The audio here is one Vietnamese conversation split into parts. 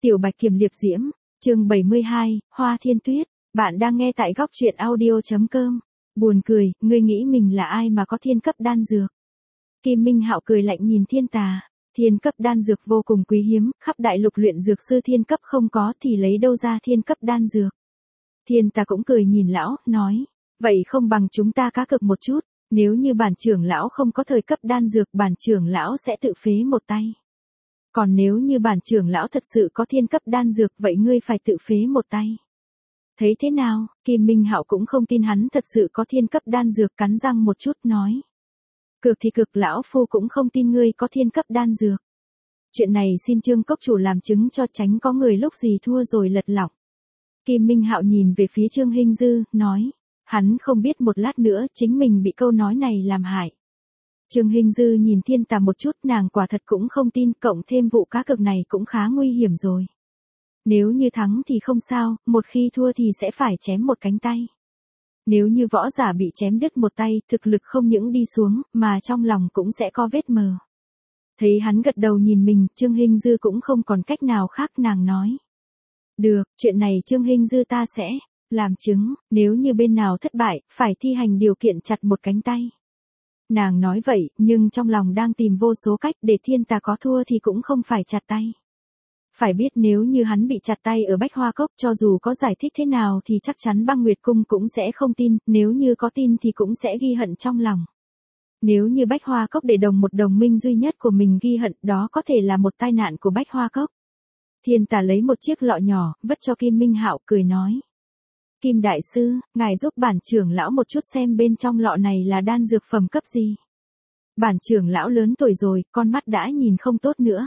Tiểu Bạch Kiểm Liệp Diễm, chương 72, Hoa Thiên Tuyết, bạn đang nghe tại góc truyện audio.com. Buồn cười, ngươi nghĩ mình là ai mà có thiên cấp đan dược? Kim Minh Hạo cười lạnh nhìn Thiên Tà, thiên cấp đan dược vô cùng quý hiếm, khắp đại lục luyện dược sư thiên cấp không có thì lấy đâu ra thiên cấp đan dược. Thiên Tà cũng cười nhìn lão, nói, vậy không bằng chúng ta cá cược một chút, nếu như bản trưởng lão không có thời cấp đan dược bản trưởng lão sẽ tự phế một tay. Còn nếu như bản trưởng lão thật sự có thiên cấp đan dược vậy ngươi phải tự phế một tay. Thấy thế nào, Kim Minh Hạo cũng không tin hắn thật sự có thiên cấp đan dược, cắn răng một chút nói. Cược thì cực, lão phu cũng không tin ngươi có thiên cấp đan dược. Chuyện này xin Trương cốc chủ làm chứng cho, tránh có người lúc gì thua rồi lật lọng. Kim Minh Hạo nhìn về phía Trương Hinh Dư, nói. Hắn không biết một lát nữa chính mình bị câu nói này làm hại. Trương Hinh Dư nhìn Thiên Tà một chút, nàng quả thật cũng không tin, cộng thêm vụ cá cược này cũng khá nguy hiểm rồi. Nếu như thắng thì không sao, một khi thua thì sẽ phải chém một cánh tay. Nếu như võ giả bị chém đứt một tay, thực lực không những đi xuống, mà trong lòng cũng sẽ có vết mờ. Thấy hắn gật đầu nhìn mình, Trương Hinh Dư cũng không còn cách nào khác, nàng nói. Được, chuyện này Trương Hinh Dư ta sẽ làm chứng, nếu như bên nào thất bại, phải thi hành điều kiện chặt một cánh tay. Nàng nói vậy, nhưng trong lòng đang tìm vô số cách để Thiên Tà có thua thì cũng không phải chặt tay. Phải biết nếu như hắn bị chặt tay ở Bách Hoa Cốc, cho dù có giải thích thế nào thì chắc chắn Băng Nguyệt Cung cũng sẽ không tin, nếu như có tin thì cũng sẽ ghi hận trong lòng. Nếu như Bách Hoa Cốc để một đồng minh duy nhất của mình ghi hận, đó có thể là một tai nạn của Bách Hoa Cốc. Thiên Tà lấy một chiếc lọ nhỏ, vất cho Kim Minh Hạo, cười nói. Kim Đại Sư, ngài giúp bản trưởng lão một chút xem bên trong lọ này là đan dược phẩm cấp gì. Bản trưởng lão lớn tuổi rồi, con mắt đã nhìn không tốt nữa.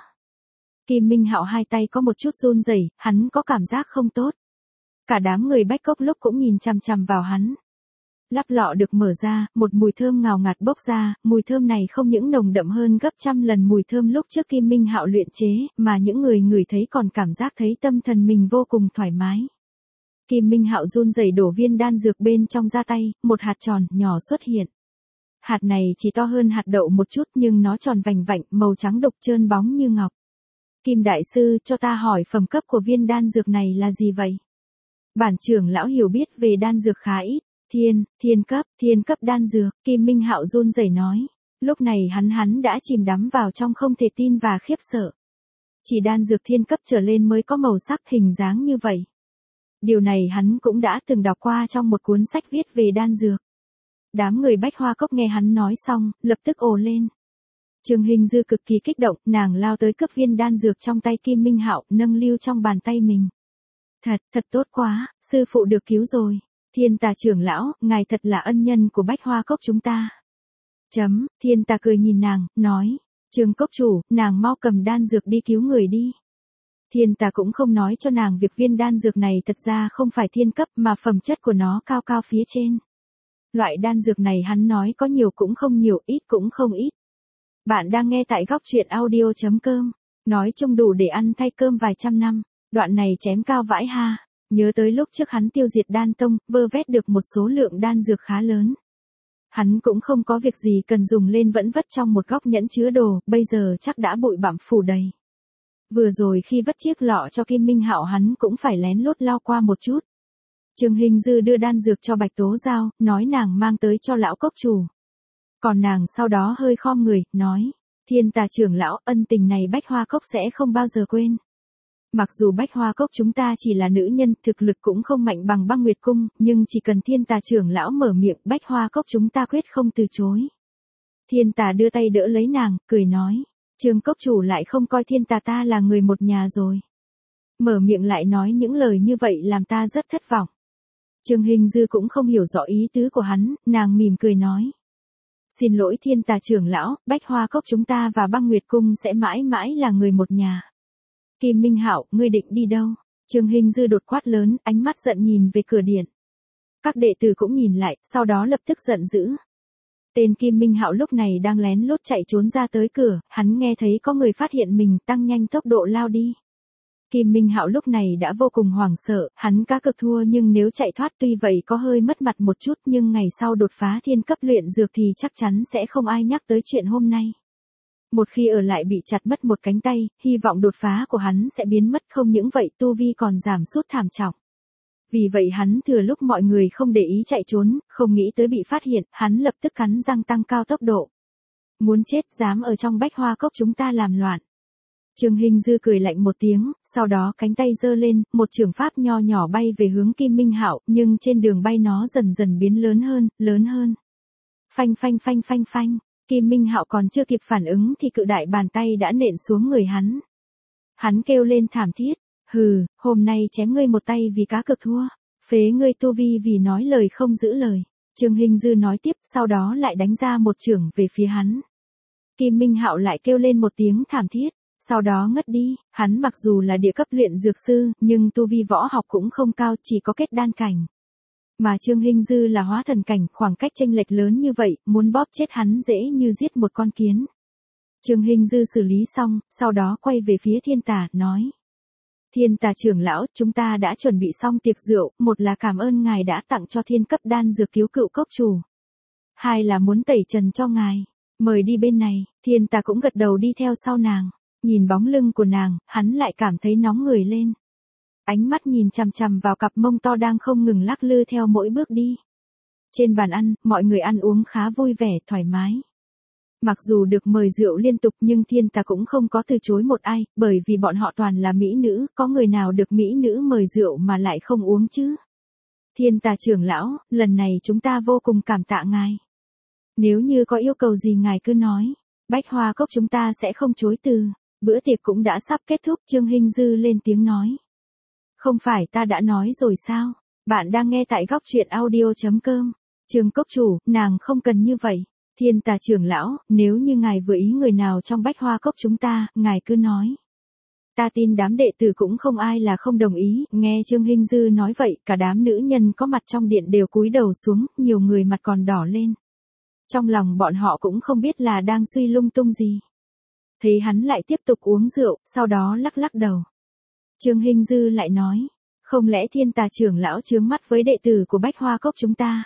Kim Minh Hạo hai tay có một chút run rẩy, hắn có cảm giác không tốt. Cả đám người Bách Cốc lúc cũng nhìn chằm chằm vào hắn. Lắp lọ được mở ra, một mùi thơm ngào ngạt bốc ra, mùi thơm này không những nồng đậm hơn gấp trăm lần mùi thơm lúc trước Kim Minh Hạo luyện chế, mà những người ngửi thấy còn cảm giác thấy tâm thần mình vô cùng thoải mái. Kim Minh Hạo run rẩy đổ viên đan dược bên trong ra tay, một hạt tròn nhỏ xuất hiện. Hạt này chỉ to hơn hạt đậu một chút nhưng nó tròn vành vạnh, màu trắng đục trơn bóng như ngọc. Kim Đại Sư, cho ta hỏi phẩm cấp của viên đan dược này là gì vậy? Bản trưởng lão hiểu biết về đan dược khá ít. Thiên cấp đan dược, Kim Minh Hạo run rẩy nói. Lúc này hắn đã chìm đắm vào trong không thể tin và khiếp sợ. Chỉ đan dược thiên cấp trở lên mới có màu sắc hình dáng như vậy. Điều này hắn cũng đã từng đọc qua trong một cuốn sách viết về đan dược. Đám người Bách Hoa Cốc nghe hắn nói xong, lập tức ồ lên. Trương Hinh Dư cực kỳ kích động, nàng lao tới cướp viên đan dược trong tay Kim Minh Hạo, nâng lưu trong bàn tay mình. Thật tốt quá, sư phụ được cứu rồi. Thiên Tà trưởng lão, ngài thật là ân nhân của Bách Hoa Cốc chúng ta. Thiên Tà cười nhìn nàng, nói. Trương cốc chủ, nàng mau cầm đan dược đi cứu người đi. Thiên Tà cũng không nói cho nàng việc viên đan dược này thật ra không phải thiên cấp mà phẩm chất của nó cao cao phía trên. Loại đan dược này hắn nói có nhiều cũng không nhiều, ít cũng không ít. Bạn đang nghe tại góc truyện audio.com, nói chung đủ để ăn thay cơm vài trăm năm, đoạn này chém cao vãi ha, nhớ tới lúc trước hắn tiêu diệt đan tông, vơ vét được một số lượng đan dược khá lớn. Hắn cũng không có việc gì cần dùng lên vẫn vất trong một góc nhẫn chứa đồ, bây giờ chắc đã bụi bặm phủ đầy. Vừa rồi khi vất chiếc lọ cho Kim Minh Hạo hắn cũng phải lén lút lau qua một chút. Trương Hinh Dư đưa đan dược cho Bạch Tố Giao, nói nàng mang tới cho lão cốc chủ. Còn nàng sau đó hơi khom người, nói, Thiên Tà trưởng lão, ân tình này Bách Hoa Cốc sẽ không bao giờ quên. Mặc dù Bách Hoa Cốc chúng ta chỉ là nữ nhân, thực lực cũng không mạnh bằng Băng Nguyệt Cung, nhưng chỉ cần Thiên Tà trưởng lão mở miệng, Bách Hoa Cốc chúng ta quyết không từ chối. Thiên Tà đưa tay đỡ lấy nàng, cười nói, Trương cốc chủ lại không coi Thiên Tà ta là người một nhà rồi. Mở miệng lại nói những lời như vậy làm ta rất thất vọng. Trương Hinh Dư cũng không hiểu rõ ý tứ của hắn, nàng mỉm cười nói. Xin lỗi Thiên Tà trưởng lão, Bách Hoa Cốc chúng ta và Băng Nguyệt Cung sẽ mãi mãi là người một nhà. Kim Minh Hạo, ngươi định đi đâu? Trương Hinh Dư đột quát lớn, ánh mắt giận nhìn về cửa điện. Các đệ tử cũng nhìn lại, sau đó lập tức giận dữ. Tên Kim Minh Hạo lúc này đang lén lút chạy trốn ra tới cửa, hắn nghe thấy có người phát hiện mình, tăng nhanh tốc độ lao đi. Kim Minh Hạo lúc này đã vô cùng hoảng sợ, hắn cá cược thua nhưng nếu chạy thoát tuy vậy có hơi mất mặt một chút nhưng ngày sau đột phá thiên cấp luyện dược thì chắc chắn sẽ không ai nhắc tới chuyện hôm nay. Một khi ở lại bị chặt mất một cánh tay, hy vọng đột phá của hắn sẽ biến mất, không những vậy tu vi còn giảm sút thảm trọng. Vì vậy hắn thừa lúc mọi người không để ý chạy trốn, không nghĩ tới bị phát hiện, hắn lập tức cắn răng tăng cao tốc độ. Muốn chết, dám ở trong Bách Hoa Cốc chúng ta làm loạn. Trương Hinh Dư cười lạnh một tiếng, sau đó cánh tay giơ lên, một chưởng pháp nho nhỏ bay về hướng Kim Minh Hạo, nhưng trên đường bay nó dần dần biến lớn hơn, lớn hơn. Phanh phanh phanh phanh phanh, Kim Minh Hạo còn chưa kịp phản ứng thì cự đại bàn tay đã nện xuống người hắn. Hắn kêu lên thảm thiết, hừ, hôm nay chém ngươi một tay vì cá cược thua, phế ngươi tu vi vì nói lời không giữ lời. Trương Hinh Dư nói tiếp, sau đó lại đánh ra một chưởng về phía hắn. Kim Minh Hạo lại kêu lên một tiếng thảm thiết, sau đó ngất đi. Hắn mặc dù là địa cấp luyện dược sư, nhưng tu vi võ học cũng không cao, chỉ có kết đan cảnh. Mà Trương Hinh Dư là hóa thần cảnh, khoảng cách chênh lệch lớn như vậy, muốn bóp chết hắn dễ như giết một con kiến. Trương Hinh Dư xử lý xong, sau đó quay về phía Thiên Tà, nói. Thiên Tà trưởng lão, chúng ta đã chuẩn bị xong tiệc rượu, một là cảm ơn ngài đã tặng cho thiên cấp đan dược cứu cựu cốc chủ. Hai là muốn tẩy trần cho ngài. Mời đi bên này. Thiên Tà cũng gật đầu đi theo sau nàng. Nhìn bóng lưng của nàng, hắn lại cảm thấy nóng người lên. Ánh mắt nhìn chằm chằm vào cặp mông to đang không ngừng lắc lư theo mỗi bước đi. Trên bàn ăn, mọi người ăn uống khá vui vẻ, thoải mái. Mặc dù được mời rượu liên tục nhưng Thiên Tà cũng không có từ chối một ai, bởi vì bọn họ toàn là mỹ nữ, có người nào được mỹ nữ mời rượu mà lại không uống chứ. Thiên Tà trưởng lão, lần này chúng ta vô cùng cảm tạ ngài. Nếu như có yêu cầu gì ngài cứ nói, Bách Hoa Cốc chúng ta sẽ không chối từ. Bữa tiệc cũng đã sắp kết thúc, Trương Hinh Dư lên tiếng nói. Không phải ta đã nói rồi sao, bạn đang nghe tại góc truyện audio.com. Trương cốc chủ, nàng không cần như vậy. Thiên Tà trưởng lão, nếu như ngài vừa ý người nào trong Bách Hoa Cốc chúng ta, ngài cứ nói. Ta tin đám đệ tử cũng không ai là không đồng ý. Nghe Trương Hinh Dư nói vậy, cả đám nữ nhân có mặt trong điện đều cúi đầu xuống, nhiều người mặt còn đỏ lên. Trong lòng bọn họ cũng không biết là đang suy lung tung gì. Thấy hắn lại tiếp tục uống rượu, sau đó lắc lắc đầu. Trương Hinh Dư lại nói, không lẽ Thiên Tà trưởng lão chướng mắt với đệ tử của Bách Hoa Cốc chúng ta?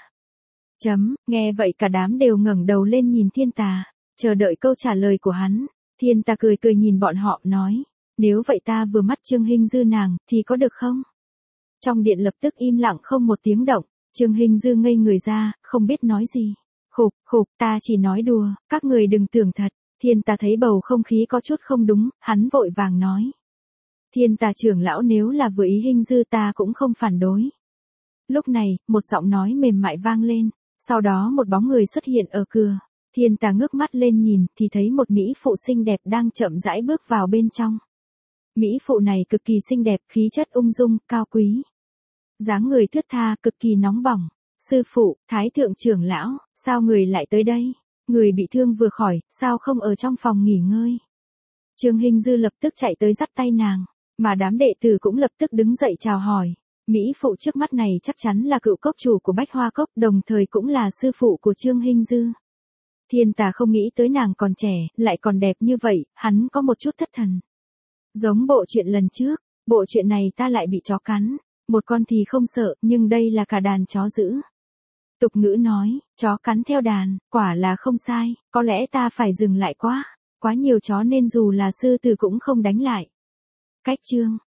Nghe vậy cả đám đều ngẩng đầu lên nhìn Thiên Tà, chờ đợi câu trả lời của hắn. Thiên Tà cười cười nhìn bọn họ, nói, nếu vậy ta vừa mắt Trương Hinh Dư nàng, thì có được không? Trong điện lập tức im lặng không một tiếng động, Trương Hinh Dư ngây người ra, không biết nói gì. Khục, ta chỉ nói đùa, các người đừng tưởng thật. Thiên Tà thấy bầu không khí có chút không đúng, hắn vội vàng nói. Thiên Tà trưởng lão nếu là vừa ý Hinh Dư ta cũng không phản đối. Lúc này, một giọng nói mềm mại vang lên, sau đó một bóng người xuất hiện ở cửa. Thiên Tà ngước mắt lên nhìn, thì thấy một mỹ phụ xinh đẹp đang chậm rãi bước vào bên trong. Mỹ phụ này cực kỳ xinh đẹp, khí chất ung dung, cao quý. Dáng người thướt tha, cực kỳ nóng bỏng. Sư phụ, Thái thượng trưởng lão, sao người lại tới đây? Người bị thương vừa khỏi, sao không ở trong phòng nghỉ ngơi? Trương Hinh Dư lập tức chạy tới dắt tay nàng, mà đám đệ tử cũng lập tức đứng dậy chào hỏi. Mỹ phụ trước mắt này chắc chắn là cựu cốc chủ của Bách Hoa Cốc, đồng thời cũng là sư phụ của Trương Hinh Dư. Thiên Tà không nghĩ tới nàng còn trẻ, lại còn đẹp như vậy, hắn có một chút thất thần. Giống bộ chuyện lần trước, bộ chuyện này ta lại bị chó cắn. Một con thì không sợ, nhưng đây là cả đàn chó dữ. Tục ngữ nói, chó cắn theo đàn, quả là không sai, có lẽ ta phải dừng lại quá nhiều chó nên dù là sư tử cũng không đánh lại. Cách chương